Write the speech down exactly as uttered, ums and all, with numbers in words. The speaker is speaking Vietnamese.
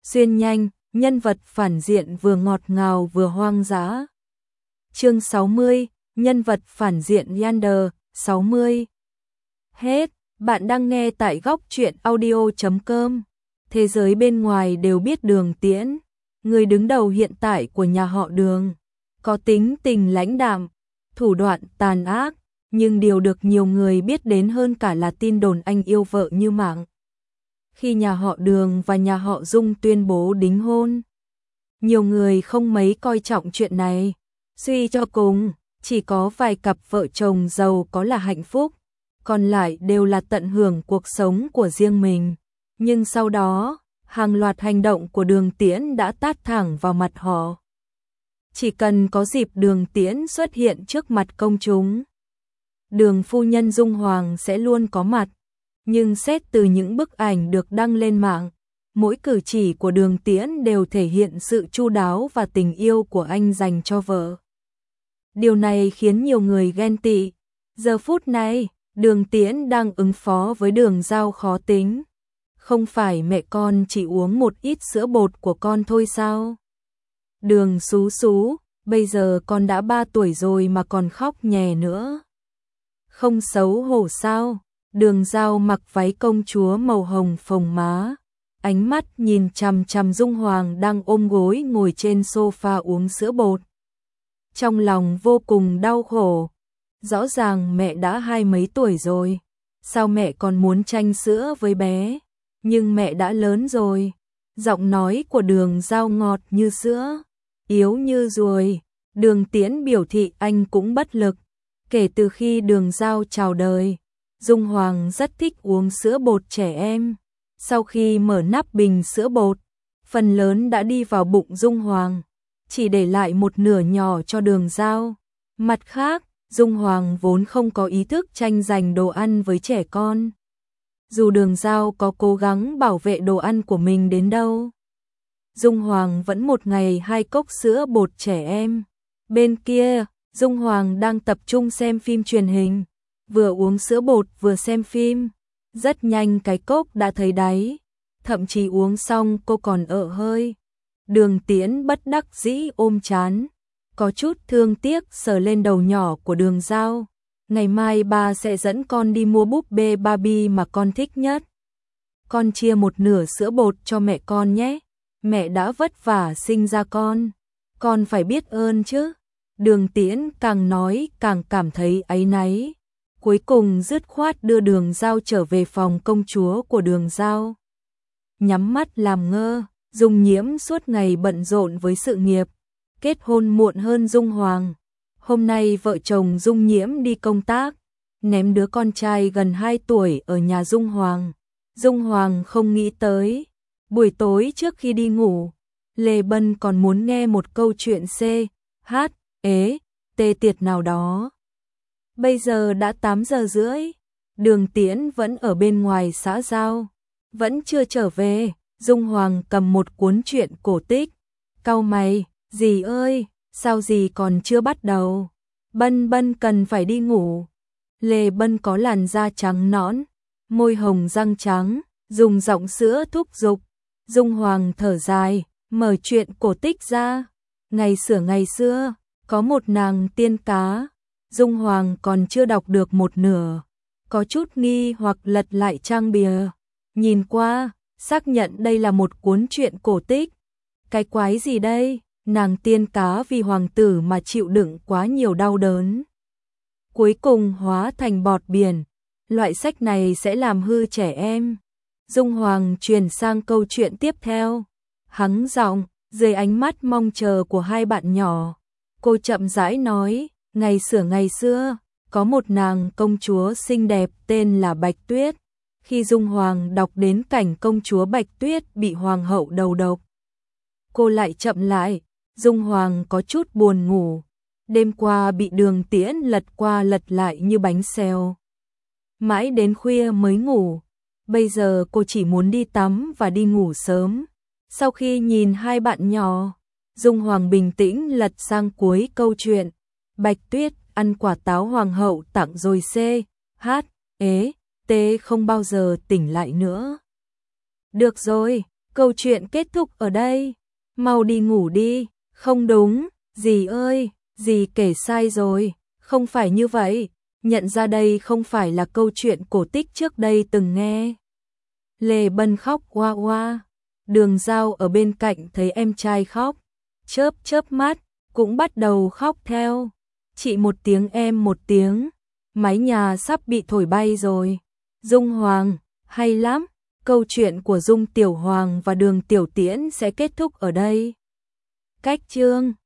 xuyên nhanh, nhân vật phản diện vừa ngọt ngào vừa hoang dã. Chương sáu mươi, nhân vật phản diện Yander, sáu mươi. Hết, bạn đang nghe tại góc truyện audio chấm com. Thế giới bên ngoài đều biết Đường Tiễn, người đứng đầu hiện tại của nhà họ Đường, có tính tình lãnh đạm, thủ đoạn tàn ác, nhưng điều được nhiều người biết đến hơn cả là tin đồn anh yêu vợ như mạng. Khi nhà họ Đường và nhà họ Dung tuyên bố đính hôn, nhiều người không mấy coi trọng chuyện này. Suy cho cùng, chỉ có vài cặp vợ chồng giàu có là hạnh phúc, còn lại đều là tận hưởng cuộc sống của riêng mình. Nhưng sau đó, hàng loạt hành động của Đường Tiễn đã tát thẳng vào mặt họ. Chỉ cần có dịp Đường Tiễn xuất hiện trước mặt công chúng, Đường phu nhân Dung Hoàng sẽ luôn có mặt. Nhưng xét từ những bức ảnh được đăng lên mạng, mỗi cử chỉ của Đường Tiễn đều thể hiện sự chu đáo và tình yêu của anh dành cho vợ. Điều này khiến nhiều người ghen tị. Giờ phút này, Đường Tiễn đang ứng phó với Đường Giao khó tính. Không phải mẹ con chỉ uống một ít sữa bột của con thôi sao? Đường xú xú, bây giờ con đã ba tuổi rồi mà còn khóc nhè nữa. Không xấu hổ sao? Đường Giao mặc váy công chúa màu hồng phồng má, ánh mắt nhìn chằm chằm Dung Hoàng đang ôm gối ngồi trên sofa uống sữa bột. Trong lòng vô cùng đau khổ, rõ ràng mẹ đã hai mấy tuổi rồi, sao mẹ còn muốn tranh sữa với bé, nhưng mẹ đã lớn rồi. Giọng nói của Đường Giao ngọt như sữa, yếu như ruồi. Đường Tiễn biểu thị anh cũng bất lực. Kể từ khi Đường Giao chào đời, Dung Hoàng rất thích uống sữa bột trẻ em. Sau khi mở nắp bình sữa bột, phần lớn đã đi vào bụng Dung Hoàng, chỉ để lại một nửa nhỏ cho Đường Giao. Mặt khác, Dung Hoàng vốn không có ý thức tranh giành đồ ăn với trẻ con. Dù Đường Giao có cố gắng bảo vệ đồ ăn của mình đến đâu, Dung Hoàng vẫn một ngày hai cốc sữa bột trẻ em. Bên kia, Dung Hoàng đang tập trung xem phim truyền hình, vừa uống sữa bột vừa xem phim. Rất nhanh cái cốc đã thấy đáy, thậm chí uống xong cô còn ợ hơi. Đường Tiễn bất đắc dĩ ôm chán, có chút thương tiếc sờ lên đầu nhỏ của Đường Giao. Ngày mai ba sẽ dẫn con đi mua búp bê Barbie mà con thích nhất. Con chia một nửa sữa bột cho mẹ con nhé. Mẹ đã vất vả sinh ra con, con phải biết ơn chứ. Đường Tiễn càng nói càng cảm thấy áy náy. Cuối cùng dứt khoát đưa Đường Giao trở về phòng công chúa của Đường Giao. Nhắm mắt làm ngơ, Dung Nhiễm suốt ngày bận rộn với sự nghiệp, kết hôn muộn hơn Dung Hoàng. Hôm nay vợ chồng Dung Nhiễm đi công tác, ném đứa con trai gần hai tuổi ở nhà Dung Hoàng. Dung Hoàng không nghĩ tới, buổi tối trước khi đi ngủ, Lê Bân còn muốn nghe một câu chuyện C, H, ế, tê tiệt nào đó. Bây giờ đã tám giờ rưỡi, Đường Tiễn vẫn ở bên ngoài xã giao, vẫn chưa trở về. Dung Hoàng cầm một cuốn truyện cổ tích, cau mày, dì ơi, sao dì còn chưa bắt đầu? Bân Bân cần phải đi ngủ. Lê Bân có làn da trắng nõn, môi hồng răng trắng, dùng giọng sữa thúc giục. Dung Hoàng thở dài, mở truyện cổ tích ra. Ngày xưa ngày xưa, có một nàng tiên cá. Dung Hoàng còn chưa đọc được một nửa, có chút nghi hoặc lật lại trang bìa, nhìn qua, xác nhận đây là một cuốn truyện cổ tích. Cái quái gì đây? Nàng tiên cá vì hoàng tử mà chịu đựng quá nhiều đau đớn, cuối cùng hóa thành bọt biển. Loại sách này sẽ làm hư trẻ em. Dung Hoàng chuyển sang câu chuyện tiếp theo, hắng giọng, dưới ánh mắt mong chờ của hai bạn nhỏ, cô chậm rãi nói. Ngày xưa ngày xưa, có một nàng công chúa xinh đẹp tên là Bạch Tuyết. Khi Dung Hoàng đọc đến cảnh công chúa Bạch Tuyết bị hoàng hậu đầu độc, cô lại chậm lại. Dung Hoàng có chút buồn ngủ, đêm qua bị Đường Tiễn lật qua lật lại như bánh xèo, mãi đến khuya mới ngủ. Bây giờ cô chỉ muốn đi tắm và đi ngủ sớm. Sau khi nhìn hai bạn nhỏ, Dung Hoàng bình tĩnh lật sang cuối câu chuyện. Bạch Tuyết ăn quả táo hoàng hậu tặng rồi C, H, ế, T không bao giờ tỉnh lại nữa. Được rồi, câu chuyện kết thúc ở đây. Mau đi ngủ đi. Không đúng, dì ơi, dì kể sai rồi, không phải như vậy. Nhận ra đây không phải là câu chuyện cổ tích trước đây từng nghe. Lê Bân khóc oa oa. Đường Giao ở bên cạnh thấy em trai khóc, chớp chớp mắt, cũng bắt đầu khóc theo. Chị một tiếng em một tiếng, mái nhà sắp bị thổi bay rồi. Dung Hoàng, hay lắm, câu chuyện của Dung Tiểu Hoàng và Đường Tiểu Tiễn sẽ kết thúc ở đây. Cách chương